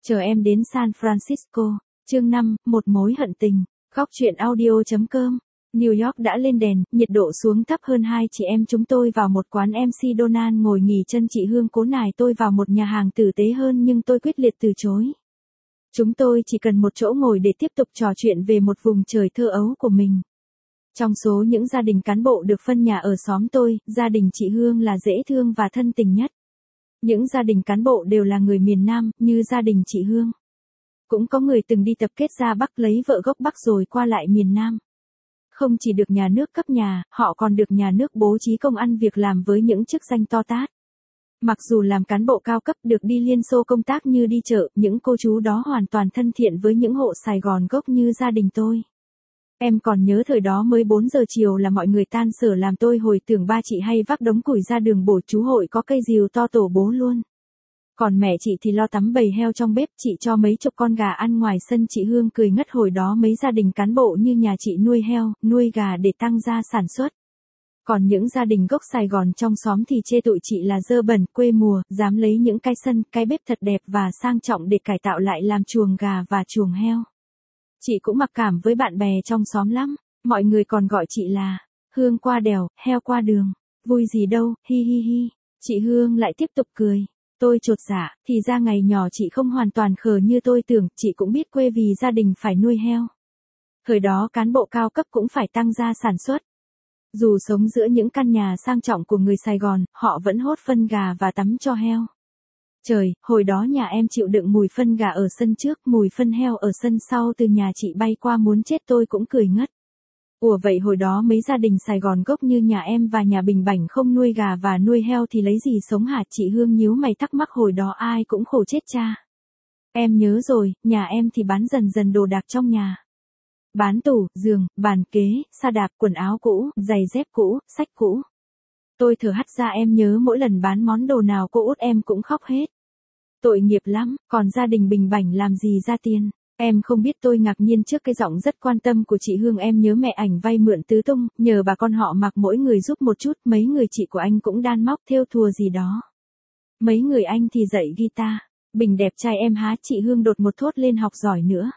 Chờ em đến San Francisco. Chương 5, một mối hận tình. Góc truyện audio.com. New York đã lên đèn, nhiệt độ xuống thấp hơn. Hai chị em chúng tôi vào một quán MC Donald ngồi nghỉ chân. Chị Hương cố nài tôi vào một nhà hàng tử tế hơn nhưng tôi quyết liệt từ chối. Chúng tôi chỉ cần một chỗ ngồi để tiếp tục trò chuyện về một vùng trời thơ ấu của mình. Trong số những gia đình cán bộ được phân nhà ở xóm tôi, gia đình chị Hương là dễ thương và thân tình nhất. Những gia đình cán bộ đều là người miền Nam, như gia đình chị Hương. Cũng có người từng đi tập kết ra Bắc lấy vợ gốc Bắc rồi qua lại miền Nam. Không chỉ được nhà nước cấp nhà, họ còn được nhà nước bố trí công ăn việc làm với những chức danh to tát. Mặc dù làm cán bộ cao cấp được đi Liên Xô công tác như đi chợ, những cô chú đó hoàn toàn thân thiện với những hộ Sài Gòn gốc như gia đình tôi. Em còn nhớ thời đó mới 4 giờ chiều là mọi người tan sở làm, tôi hồi tưởng ba chị hay vác đống củi ra đường bổ, chú hội có cây rìu to tổ bố luôn. Còn mẹ chị thì lo tắm bầy heo trong bếp, chị cho mấy chục con gà ăn ngoài sân. Chị Hương cười ngất, hồi đó mấy gia đình cán bộ như nhà chị nuôi heo, nuôi gà để tăng gia sản xuất. Còn những gia đình gốc Sài Gòn trong xóm thì chê tụi chị là dơ bẩn, quê mùa, dám lấy những cái sân, cái bếp thật đẹp và sang trọng để cải tạo lại làm chuồng gà và chuồng heo. Chị cũng mặc cảm với bạn bè trong xóm lắm, mọi người còn gọi chị là Hương qua đèo, heo qua đường. Vui gì đâu, hi hi hi. Chị Hương lại tiếp tục cười. Tôi chột dạ, thì ra ngày nhỏ chị không hoàn toàn khờ như tôi tưởng, chị cũng biết quê vì gia đình phải nuôi heo. Thời đó cán bộ cao cấp cũng phải tăng gia sản xuất. Dù sống giữa những căn nhà sang trọng của người Sài Gòn, họ vẫn hốt phân gà và tắm cho heo. Trời, hồi đó nhà em chịu đựng mùi phân gà ở sân trước, mùi phân heo ở sân sau, từ nhà chị bay qua muốn chết, tôi cũng cười ngất. Ủa vậy hồi đó mấy gia đình Sài Gòn gốc như nhà em và nhà Bình Bảnh không nuôi gà và nuôi heo thì lấy gì sống hả? Chị Hương nhíu mày thắc mắc, hồi đó ai cũng khổ chết cha. Em nhớ rồi, nhà em thì bán dần dần đồ đạc trong nhà. Bán tủ, giường, bàn kế, sa đạp, quần áo cũ, giày dép cũ, sách cũ. Tôi thở hắt ra, em nhớ mỗi lần bán món đồ nào cô út em cũng khóc hết. Tội nghiệp lắm, còn gia đình Bình Bảnh làm gì ra tiền? Em không biết, tôi ngạc nhiên trước cái giọng rất quan tâm của chị Hương. Em nhớ mẹ ảnh vay mượn tứ tung, nhờ bà con họ mặc mỗi người giúp một chút, mấy người chị của anh cũng đan móc thêu thùa gì đó. Mấy người anh thì dạy guitar. Bình đẹp trai em há? Chị Hương đột một thốt lên, học giỏi nữa.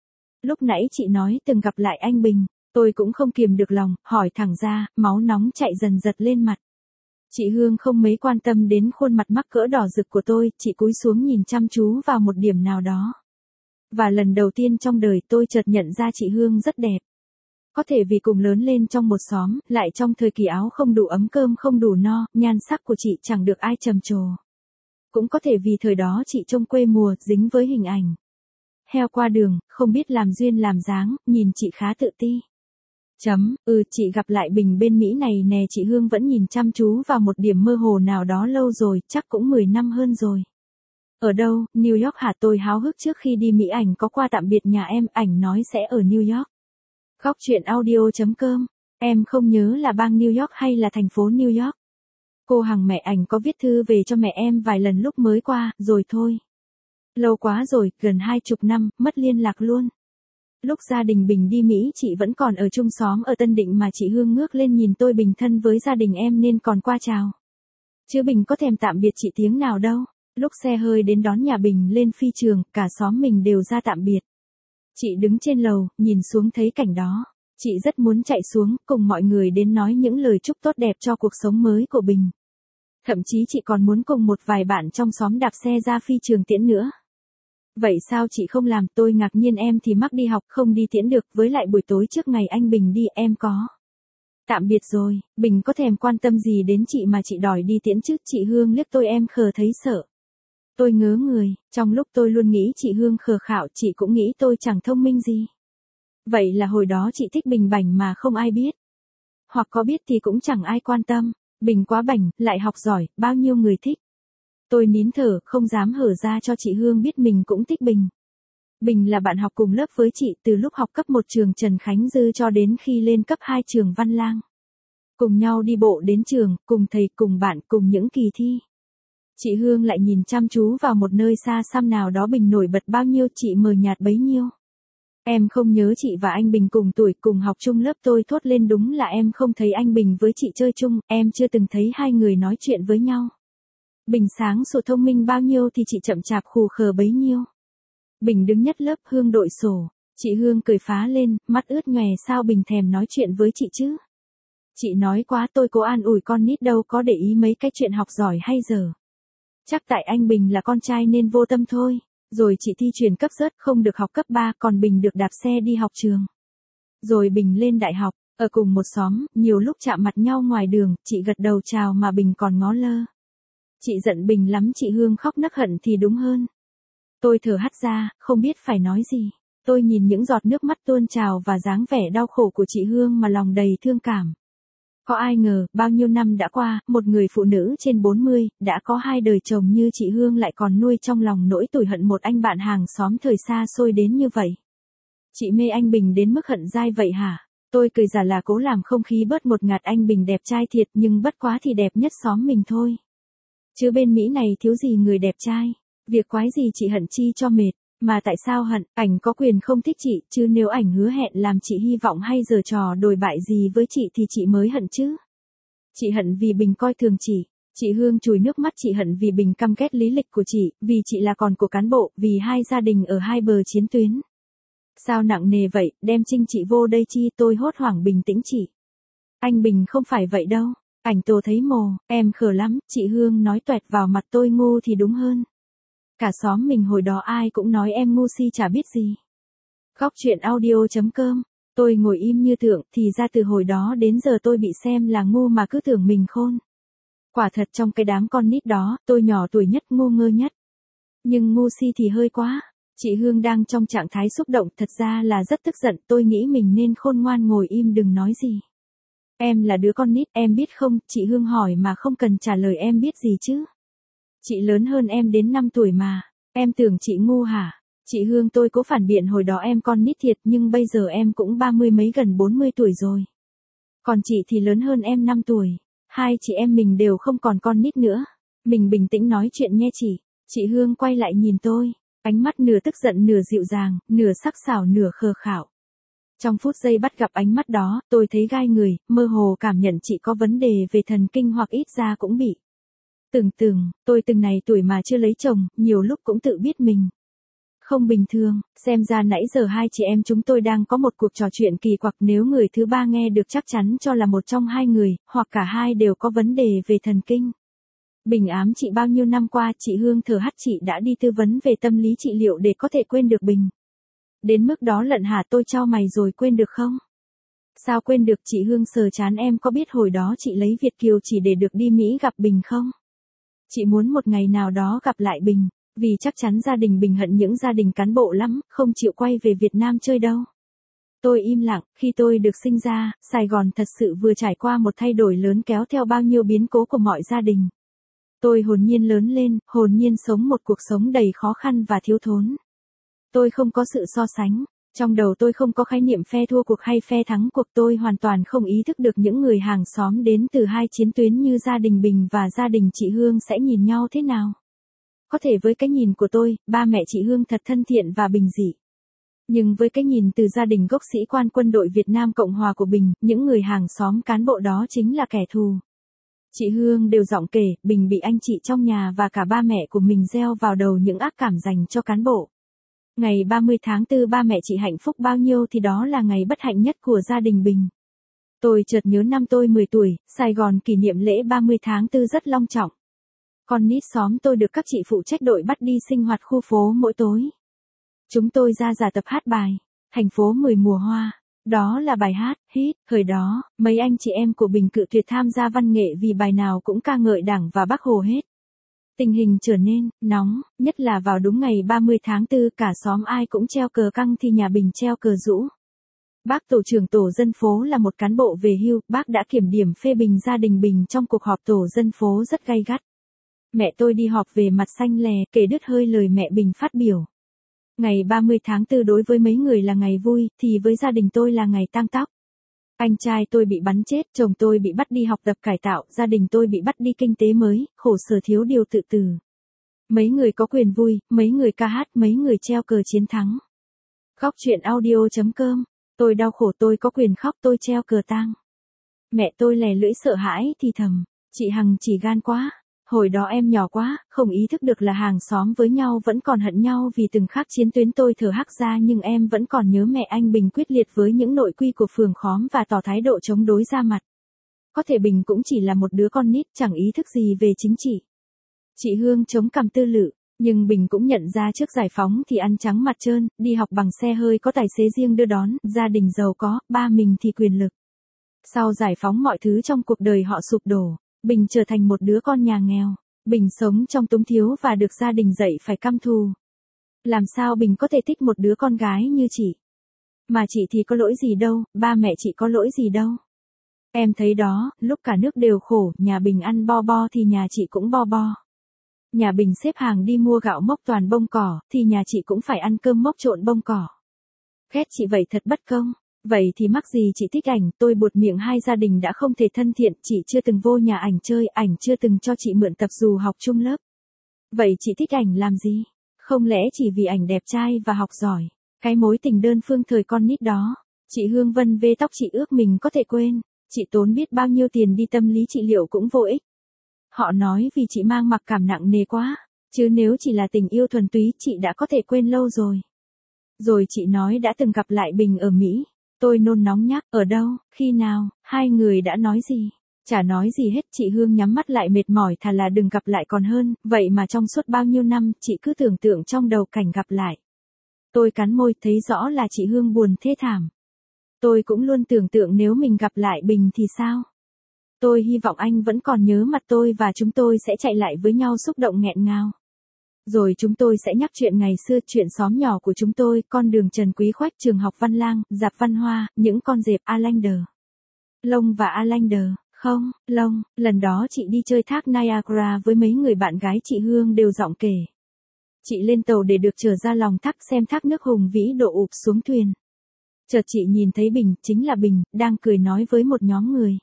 Lúc nãy chị nói từng gặp lại anh Bình, tôi cũng không kiềm được lòng, hỏi thẳng ra, máu nóng chạy dần dật lên mặt. Chị Hương không mấy quan tâm đến khuôn mặt mắc cỡ đỏ rực của tôi, chị cúi xuống nhìn chăm chú vào một điểm nào đó. Và lần đầu tiên trong đời tôi chợt nhận ra chị Hương rất đẹp. Có thể vì cùng lớn lên trong một xóm, lại trong thời kỳ áo không đủ ấm, cơm không đủ no, nhan sắc của chị chẳng được ai trầm trồ. Cũng có thể vì thời đó chị trông quê mùa, dính với hình ảnh heo qua đường, không biết làm duyên làm dáng, nhìn chị khá tự ti. Chị gặp lại Bình bên Mỹ này nè. Chị Hương vẫn nhìn chăm chú vào một điểm mơ hồ nào đó. Lâu rồi, chắc cũng 10 năm hơn rồi. Ở đâu? New York hả? Tôi háo hức trước khi đi Mỹ. Ảnh có qua tạm biệt nhà em, ảnh nói sẽ ở New York. Góc truyện audio.com. Em không nhớ là bang New York hay là thành phố New York. Cô Hằng mẹ ảnh có viết thư về cho mẹ em vài lần lúc mới qua, rồi thôi. Lâu quá rồi, gần 20 năm, mất liên lạc luôn. Lúc gia đình Bình đi Mỹ chị vẫn còn ở chung xóm ở Tân Định mà. Chị Hương ngước lên nhìn tôi. Bình thân với gia đình em nên còn qua chào. Chứ Bình có thèm tạm biệt chị tiếng nào đâu. Lúc xe hơi đến đón nhà Bình lên phi trường, cả xóm mình đều ra tạm biệt. Chị đứng trên lầu, nhìn xuống thấy cảnh đó. Chị rất muốn chạy xuống, cùng mọi người đến nói những lời chúc tốt đẹp cho cuộc sống mới của Bình. Thậm chí chị còn muốn cùng một vài bạn trong xóm đạp xe ra phi trường tiễn nữa. Vậy sao chị không làm? Tôi ngạc nhiên. Em thì mắc đi học, không đi tiễn được, với lại buổi tối trước ngày anh Bình đi, em có tạm biệt rồi. Bình có thèm quan tâm gì đến chị mà chị đòi đi tiễn chứ? Chị Hương liếc tôi, em khờ thấy sợ. Tôi ngớ người, trong lúc tôi luôn nghĩ chị Hương khờ khạo, chị cũng nghĩ tôi chẳng thông minh gì. Vậy là hồi đó chị thích Bình Bảnh mà không ai biết. Hoặc có biết thì cũng chẳng ai quan tâm. Bình quá bảnh, lại học giỏi, bao nhiêu người thích. Tôi nín thở, không dám hở ra cho chị Hương biết mình cũng thích Bình. Bình là bạn học cùng lớp với chị từ lúc học cấp 1 trường Trần Khánh Dư cho đến khi lên cấp 2 trường Văn Lang. Cùng nhau đi bộ đến trường, cùng thầy, cùng bạn, cùng những kỳ thi. Chị Hương lại nhìn chăm chú vào một nơi xa xăm nào đó. Bình nổi bật bao nhiêu, chị mờ nhạt bấy nhiêu. Em không nhớ chị và anh Bình cùng tuổi, cùng học chung lớp. Tôi thốt lên, đúng là em không thấy anh Bình với chị chơi chung, em chưa từng thấy hai người nói chuyện với nhau. Bình sáng sủa thông minh bao nhiêu thì chị chậm chạp khù khờ bấy nhiêu. Bình đứng nhất lớp, Hương đội sổ. Chị Hương cười phá lên, mắt ướt nhòe, sao Bình thèm nói chuyện với chị chứ? Chị nói quá, tôi cố an ủi con nít đâu có để ý mấy cái chuyện học giỏi hay dở. Chắc tại anh Bình là con trai nên vô tâm thôi. Rồi chị thi chuyển cấp rớt, không được học cấp 3, còn Bình được đạp xe đi học trường. Rồi Bình lên đại học, ở cùng một xóm, nhiều lúc chạm mặt nhau ngoài đường, chị gật đầu chào mà Bình còn ngó lơ. Chị giận Bình lắm, chị Hương khóc nấc hận thì đúng hơn. Tôi thở hắt ra, không biết phải nói gì. Tôi nhìn những giọt nước mắt tuôn trào và dáng vẻ đau khổ của chị Hương mà lòng đầy thương cảm. Có ai ngờ, bao nhiêu năm đã qua, một người phụ nữ trên 40, đã có 2 đời chồng như chị Hương lại còn nuôi trong lòng nỗi tủi hận một anh bạn hàng xóm thời xa xôi đến như vậy. Chị mê anh Bình đến mức hận dai vậy hả? Tôi cười giả là cố làm không khí bớt một ngạt, anh Bình đẹp trai thiệt nhưng bất quá thì đẹp nhất xóm mình thôi. Chứ bên Mỹ này thiếu gì người đẹp trai. Việc quái gì chị hận chi cho mệt. Mà tại sao hận, ảnh có quyền không thích chị, chứ nếu ảnh hứa hẹn làm chị hy vọng hay giở trò đồi bại gì với chị thì chị mới hận chứ. Chị hận vì Bình coi thường chị. Chị Hương chùi nước mắt, chị hận vì Bình căm ghét lý lịch của chị, vì chị là con của cán bộ, vì hai gia đình ở hai bờ chiến tuyến. Sao nặng nề vậy, đem chinh chị vô đây chi? Tôi hốt hoảng bình tĩnh chị. Anh Bình không phải vậy đâu. Ảnh tổ thấy mồ, em khờ lắm, chị Hương nói toẹt vào mặt tôi, ngu thì đúng hơn. Cả xóm mình hồi đó ai cũng nói em ngu si chả biết gì. Góc truyện audio.com. Tôi ngồi im như tượng, thì ra từ hồi đó đến giờ tôi bị xem là ngu mà cứ tưởng mình khôn. Quả thật trong cái đám con nít đó, tôi nhỏ tuổi nhất, ngu ngơ nhất. Nhưng ngu si thì hơi quá. Chị Hương đang trong trạng thái xúc động, thật ra là rất tức giận, tôi nghĩ mình nên khôn ngoan ngồi im đừng nói gì. Em là đứa con nít, em biết không? Chị Hương hỏi mà không cần trả lời, em biết gì chứ? Chị lớn hơn em đến 5 tuổi mà, em tưởng chị ngu hả? Chị Hương, tôi cố phản biện, hồi đó em con nít thiệt nhưng bây giờ em cũng 30 mấy gần 40 tuổi rồi. Còn chị thì lớn hơn em 5 tuổi, hai chị em mình đều không còn con nít nữa. Mình bình tĩnh nói chuyện nghe chị. Chị Hương quay lại nhìn tôi, ánh mắt nửa tức giận nửa dịu dàng, nửa sắc sảo nửa khờ khảo. Trong phút giây bắt gặp ánh mắt đó, tôi thấy gai người, mơ hồ cảm nhận chị có vấn đề về thần kinh hoặc ít ra cũng bị. Tôi từng này tuổi mà chưa lấy chồng, nhiều lúc cũng tự biết mình không bình thường, xem ra nãy giờ hai chị em chúng tôi đang có một cuộc trò chuyện kỳ quặc, nếu người thứ ba nghe được chắc chắn cho là một trong hai người, hoặc cả hai đều có vấn đề về thần kinh. Bình ám chị bao nhiêu năm qua, chị Hương thở hắt, chị đã đi tư vấn về tâm lý trị liệu để có thể quên được Bình. Đến mức đó lận hả? Tôi chau mày, rồi quên được không? Sao quên được? Chị Hương sờ chán, em có biết hồi đó chị lấy Việt kiều chỉ để được đi Mỹ gặp Bình không? Chị muốn một ngày nào đó gặp lại Bình, vì chắc chắn gia đình Bình hận những gia đình cán bộ lắm, không chịu quay về Việt Nam chơi đâu. Tôi im lặng, khi tôi được sinh ra, Sài Gòn thật sự vừa trải qua một thay đổi lớn kéo theo bao nhiêu biến cố của mọi gia đình. Tôi hồn nhiên lớn lên, hồn nhiên sống một cuộc sống đầy khó khăn và thiếu thốn. Tôi không có sự so sánh. Trong đầu tôi không có khái niệm phe thua cuộc hay phe thắng cuộc, tôi hoàn toàn không ý thức được những người hàng xóm đến từ hai chiến tuyến như gia đình Bình và gia đình chị Hương sẽ nhìn nhau thế nào. Có thể với cái nhìn của tôi, ba mẹ chị Hương thật thân thiện và bình dị. Nhưng với cái nhìn từ gia đình gốc sĩ quan quân đội Việt Nam Cộng Hòa của Bình, những người hàng xóm cán bộ đó chính là kẻ thù. Chị Hương đều giọng kể, Bình bị anh chị trong nhà và cả ba mẹ của mình gieo vào đầu những ác cảm dành cho cán bộ. Ngày 30 tháng 4 ba mẹ chị hạnh phúc bao nhiêu thì đó là ngày bất hạnh nhất của gia đình Bình. Tôi chợt nhớ năm tôi 10 tuổi, Sài Gòn kỷ niệm lễ 30 tháng 4 rất long trọng. Con nít xóm tôi được các chị phụ trách đội bắt đi sinh hoạt khu phố mỗi tối. Chúng tôi ra giả tập hát bài Thành phố 10 mùa hoa. Đó là bài hát hit thời đó, mấy anh chị em của Bình cự tuyệt tham gia văn nghệ vì bài nào cũng ca ngợi Đảng và Bác Hồ hết. Tình hình trở nên nóng, nhất là vào đúng ngày 30 tháng 4, cả xóm ai cũng treo cờ căng thì nhà Bình treo cờ rũ. Bác tổ trưởng tổ dân phố là một cán bộ về hưu, bác đã kiểm điểm phê bình gia đình Bình trong cuộc họp tổ dân phố rất gay gắt. Mẹ tôi đi họp về mặt xanh lè, kể đứt hơi lời mẹ Bình phát biểu. Ngày 30 tháng 4 đối với mấy người là ngày vui, thì với gia đình tôi là ngày tang tóc. Anh trai tôi bị bắn chết, chồng tôi bị bắt đi học tập cải tạo, gia đình tôi bị bắt đi kinh tế mới, khổ sở thiếu điều tự tử. Mấy người có quyền vui, mấy người ca hát, mấy người treo cờ chiến thắng. Góc truyện audio.com. Tôi đau khổ, tôi có quyền khóc, tôi treo cờ tang. Mẹ tôi lè lưỡi sợ hãi thì thầm, chị Hằng chỉ gan quá. Hồi đó em nhỏ quá, không ý thức được là hàng xóm với nhau vẫn còn hận nhau vì từng khắc chiến tuyến tôi thở hắc ra, nhưng em vẫn còn nhớ mẹ anh Bình quyết liệt với những nội quy của phường khóm và tỏ thái độ chống đối ra mặt. Có thể Bình cũng chỉ là một đứa con nít chẳng ý thức gì về chính trị. Chị Hương chống cằm tư lự, nhưng Bình cũng nhận ra trước giải phóng thì ăn trắng mặt trơn, đi học bằng xe hơi có tài xế riêng đưa đón, gia đình giàu có, ba mình thì quyền lực. Sau giải phóng mọi thứ trong cuộc đời họ sụp đổ, Bình trở thành một đứa con nhà nghèo. Bình sống trong túng thiếu và được gia đình dạy phải căm thù. Làm sao Bình có thể thích một đứa con gái như chị? Mà chị thì có lỗi gì đâu, ba mẹ chị có lỗi gì đâu. Em thấy đó, lúc cả nước đều khổ, nhà Bình ăn bo bo thì nhà chị cũng bo bo. Nhà Bình xếp hàng đi mua gạo mốc toàn bông cỏ, thì nhà chị cũng phải ăn cơm mốc trộn bông cỏ. Ghét chị vậy thật bất công. Vậy thì mắc gì chị thích ảnh, tôi buột miệng, hai gia đình đã không thể thân thiện, chị chưa từng vô nhà ảnh chơi, ảnh chưa từng cho chị mượn tập dù học chung lớp. Vậy chị thích ảnh làm gì? Không lẽ chỉ vì ảnh đẹp trai và học giỏi? Cái mối tình đơn phương thời con nít đó. Chị Hương vân vê tóc, chị ước mình có thể quên. Chị tốn biết bao nhiêu tiền đi tâm lý trị liệu cũng vô ích. Họ nói vì chị mang mặc cảm nặng nề quá. Chứ nếu chỉ là tình yêu thuần túy chị đã có thể quên lâu rồi. Rồi chị nói đã từng gặp lại Bình ở Mỹ. Tôi nôn nóng nhắc, ở đâu, khi nào, hai người đã nói gì? Chả nói gì hết, chị Hương nhắm mắt lại mệt mỏi, thà là đừng gặp lại còn hơn, vậy mà trong suốt bao nhiêu năm, chị cứ tưởng tượng trong đầu cảnh gặp lại. Tôi cắn môi, thấy rõ là chị Hương buồn thê thảm. Tôi cũng luôn tưởng tượng nếu mình gặp lại Bình thì sao? Tôi hy vọng anh vẫn còn nhớ mặt tôi và chúng tôi sẽ chạy lại với nhau xúc động nghẹn ngào. Rồi chúng tôi sẽ nhắc chuyện ngày xưa, chuyện xóm nhỏ của chúng tôi, con đường Trần Quý Khoách, trường học Văn Lang, rạp văn hoa, những con dẹp Alander. Long và Alander, không, Long, lần đó chị đi chơi thác Niagara với mấy người bạn gái chị Hương đều giọng kể. Chị lên tàu để được trở ra lòng thác xem thác nước hùng vĩ đổ ụp xuống thuyền. Chợt chị nhìn thấy Bình, chính là Bình, đang cười nói với một nhóm người.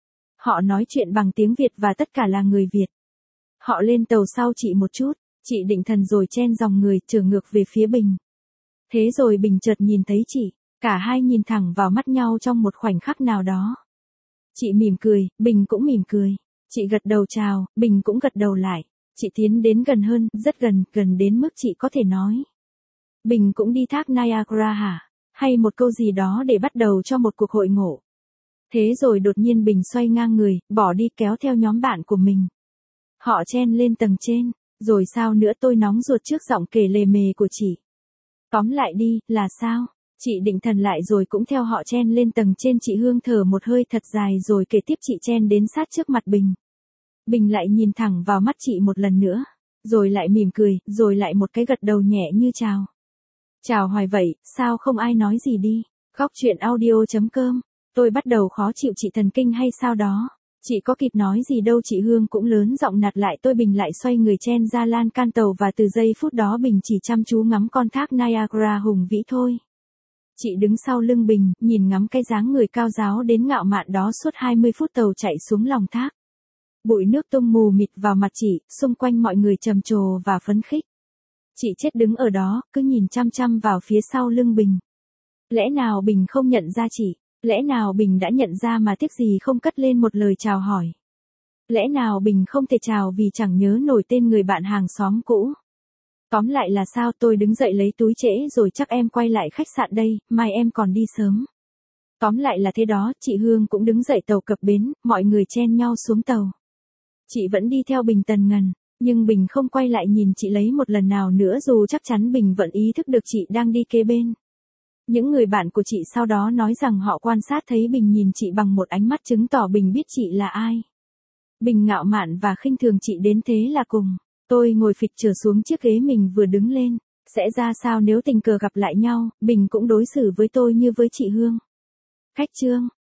Họ nói chuyện bằng tiếng Việt và tất cả là người Việt. Họ lên tàu sau chị một chút. Chị định thần rồi chen dòng người trở ngược về phía Bình. Thế rồi Bình chợt nhìn thấy chị, cả hai nhìn thẳng vào mắt nhau trong một khoảnh khắc nào đó. Chị mỉm cười, Bình cũng mỉm cười. Chị gật đầu chào, Bình cũng gật đầu lại. Chị tiến đến gần hơn, rất gần, gần đến mức chị có thể nói. Bình cũng đi thác Niagara hả? Hay một câu gì đó để bắt đầu cho một cuộc hội ngộ. Thế rồi đột nhiên Bình xoay ngang người, bỏ đi kéo theo nhóm bạn của mình. Họ chen lên tầng trên. Rồi sao nữa, tôi nóng ruột trước giọng kể lề mề của chị. Tóm lại đi, là sao? Chị định thần lại rồi cũng theo họ chen lên tầng trên. Chị Hương thở một hơi thật dài rồi kể tiếp. Chị chen đến sát trước mặt Bình. Bình lại nhìn thẳng vào mắt chị một lần nữa. Rồi lại mỉm cười, rồi lại một cái gật đầu nhẹ như chào. Chào hoài vậy, sao không ai nói gì đi? Góc chuyện audio.com. Tôi bắt đầu khó chịu, chị thần kinh hay sao đó? Chị có kịp nói gì đâu, chị Hương cũng lớn giọng nạt lại tôi. Bình lại xoay người chen ra lan can tàu và từ giây phút đó Bình chỉ chăm chú ngắm con thác Niagara hùng vĩ thôi. Chị đứng sau lưng Bình, nhìn ngắm cái dáng người cao ráo đến ngạo mạn đó suốt 20 phút tàu chạy xuống lòng thác. Bụi nước tung mù mịt vào mặt chị, xung quanh mọi người trầm trồ và phấn khích. Chị chết đứng ở đó, cứ nhìn chăm chăm vào phía sau lưng Bình. Lẽ nào Bình không nhận ra chị? Lẽ nào Bình đã nhận ra mà tiếc gì không cất lên một lời chào hỏi? Lẽ nào Bình không thể chào vì chẳng nhớ nổi tên người bạn hàng xóm cũ? Tóm lại là sao? Tôi đứng dậy lấy túi trễ rồi, chắc em quay lại khách sạn đây, mai em còn đi sớm. Tóm lại là thế đó, chị Hương cũng đứng dậy, tàu cập bến, mọi người chen nhau xuống tàu. Chị vẫn đi theo Bình tần ngần, nhưng Bình không quay lại nhìn chị lấy một lần nào nữa, dù chắc chắn Bình vẫn ý thức được chị đang đi kế bên. Những người bạn của chị sau đó nói rằng họ quan sát thấy Bình nhìn chị bằng một ánh mắt chứng tỏ Bình biết chị là ai. Bình ngạo mạn và khinh thường chị đến thế là cùng. Tôi ngồi phịch trở xuống chiếc ghế mình vừa đứng lên. Sẽ ra sao nếu tình cờ gặp lại nhau, Bình cũng đối xử với tôi như với chị Hương. Khách chương.